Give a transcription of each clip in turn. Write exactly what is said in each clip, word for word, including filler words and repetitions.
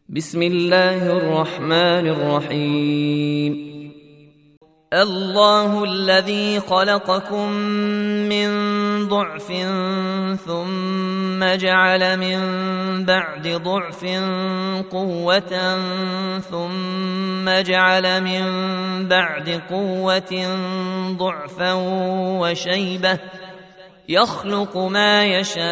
بسم الله الرحمن الرحيم. الله الذي خلقكم من ضعف ثم جعل من بعد ضعف قوة ثم جعل من بعد قوة ضعفا وشيبة يخلق ما يشاء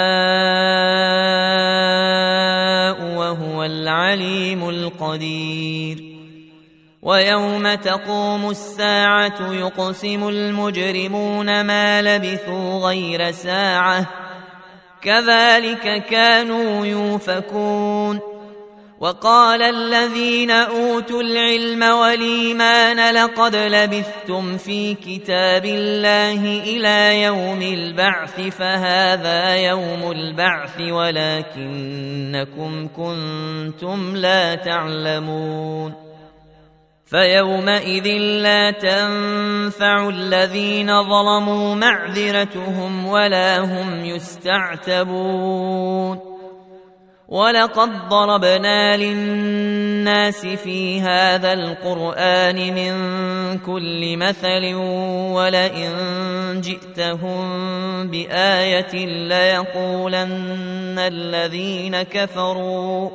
وهو العليم القدير. ويوم تقوم الساعة يقسم المجرمون ما لبثوا غير ساعة كذلك كانوا يؤفكون. وقال الذين أوتوا العلم والإيمان لقد لبثتم في كتاب الله إلى يوم البعث فهذا يوم البعث ولكنكم كنتم لا تعلمون. فيومئذ لا تنفع الذين ظلموا معذرتهم ولا هم يستعتبون. ولقد ضربنا للناس في هذا القرآن من كل مثل ولئن جئتهم بآية ليقولن الذين كفروا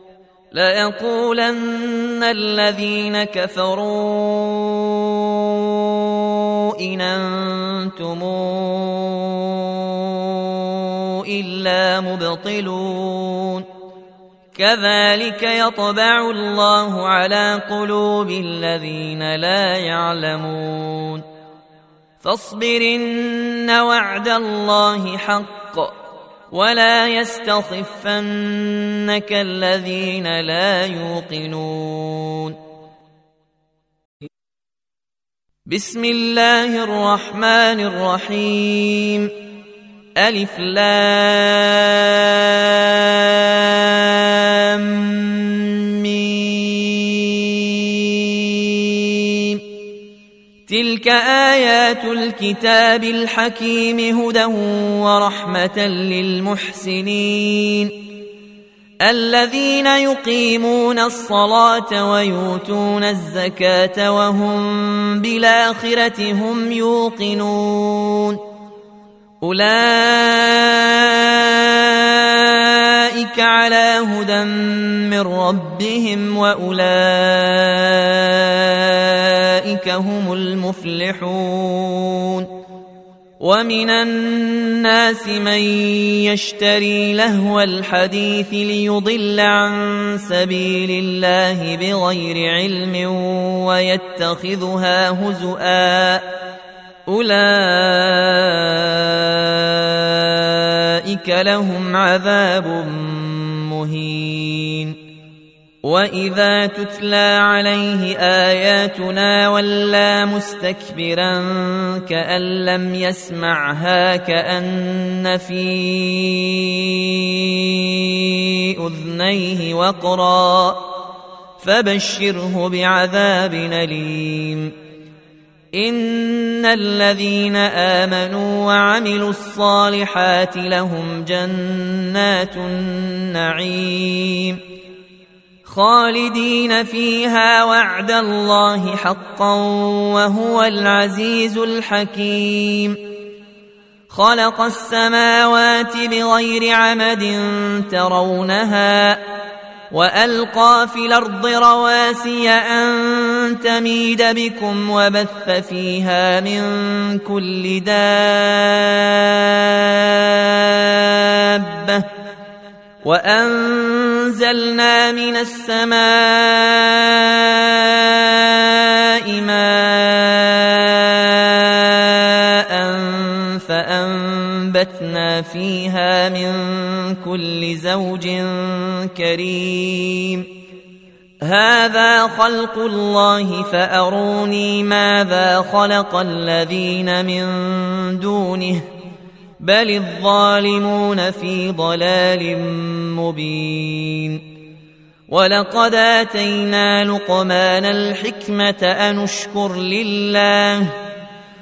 ليقولن الذين كفروا إن أنتم إلا مبطلون. كذلك يطبع الله على قلوب الذين لا يعلمون. فاصبر إن وعد الله حق ولا يستخفنك الذين لا يوقنون. بسم الله الرحمن الرحيم. ألف لام ميم. تلك آيات الكتاب الحكيم هدى ورحمة للمحسنين الذين يقيمون الصلاة ويؤتون الزكاة وهم بالآخرة هم يوقنون. أولئك على هدى من ربهم وأولئك هم المفلحون. ومن الناس من يشتري لهو الحديث ليضل عن سبيل الله بغير علم ويتخذها هزؤا أولئك لهم عذاب مهين. وإذا تتلى عليه آياتنا ولى مستكبرا كأن لم يسمعها كأن في أذنيه وقرا فبشره بعذاب أليم. إن الذين آمنوا وعملوا الصالحات لهم جنات النعيم خالدين فيها وعد الله حقا وهو العزيز الحكيم. خلق السماوات بغير عمد ترونها وألقى في الأرض رواسي أن تميد بكم وبث فيها من كل دابة وأنزلنا من السماء ماء فأنبتنا فيها من كل زوج كريم. هذا خلق الله فأروني ماذا خلق الذين من دونه بل الظالمون في ضلال مبين. ولقد آتينا لقمان الحكمة أن اشكر لله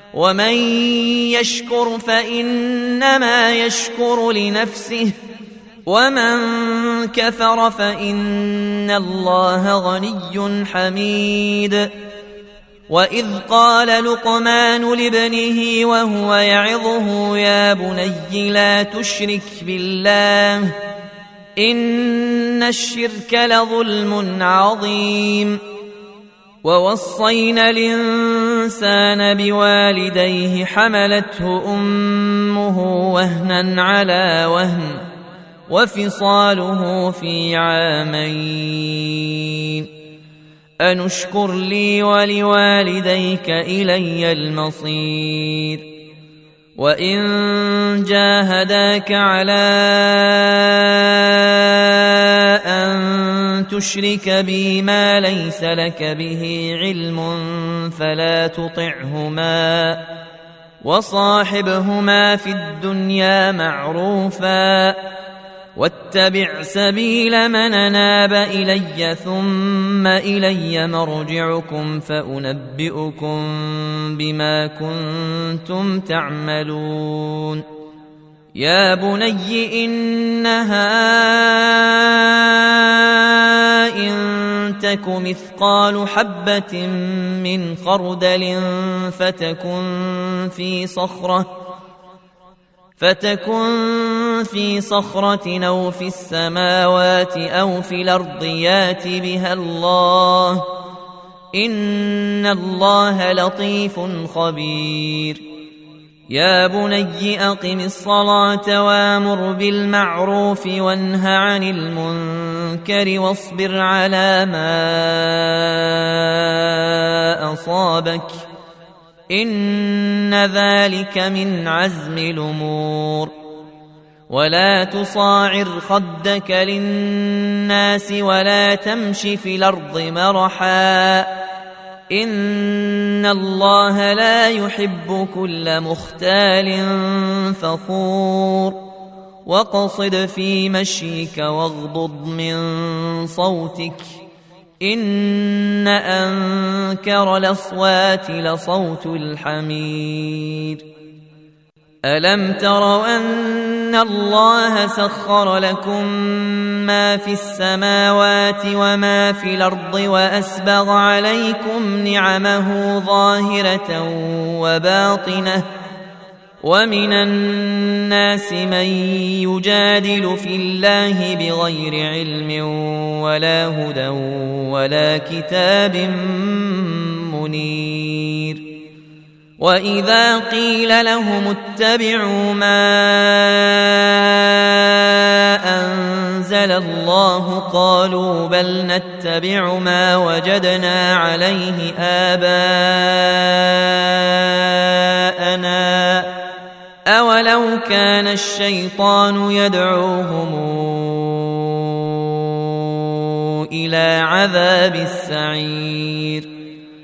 ومن يشكر فإنما يشكر لنفسه ومن كفر فإن الله غني حميد. وإذ قال لقمان لابنه وهو يعظه يا بني لا تشرك بالله إن الشرك لظلم عظيم. ووصينا الإنسان بوالديه حملته أمه وهنا على وهن وفصاله في عامين أن اشكر لي ولوالديك إلي المصير. وإن جاهداك على أن تشرك بي ما ليس لك به علم فلا تطعهما وصاحبهما في الدنيا معروفا واتبع سبيل من أناب إلي ثم إلي مرجعكم فأنبئكم بما كنتم تعملون. يا بني إنها إن تك مثقال حبة من خردل فتكن في صخرة فتكن في صخرة أو في السماوات أو في الأرض يات بها الله إن الله لطيف خبير. يا بني أقم الصلاة وامر بالمعروف وانه عن المنكر واصبر على ما أصابك إن ذلك من عزم الأمور. ولا تصاعر خدك للناس ولا تمش في الأرض مرحا إن الله لا يحب كل مختال فخور. واقصد في مشيك واغضض من صوتك إن أنكر الأصوات لصوت الحمير. ألم تروا أن الله سخر لكم ما في السماوات وما في الأرض وأسبغ عليكم نعمه ظاهرة وباطنة ومن الناس من يجادل في الله بغير علم ولا هدى ولا كتاب منير. وإذا قيل لهم اتبعوا ما أنزل الله قالوا بل نتبع ما وجدنا عليه آباءنا أولو كان الشيطان يدعوهم إلى عذاب السعير.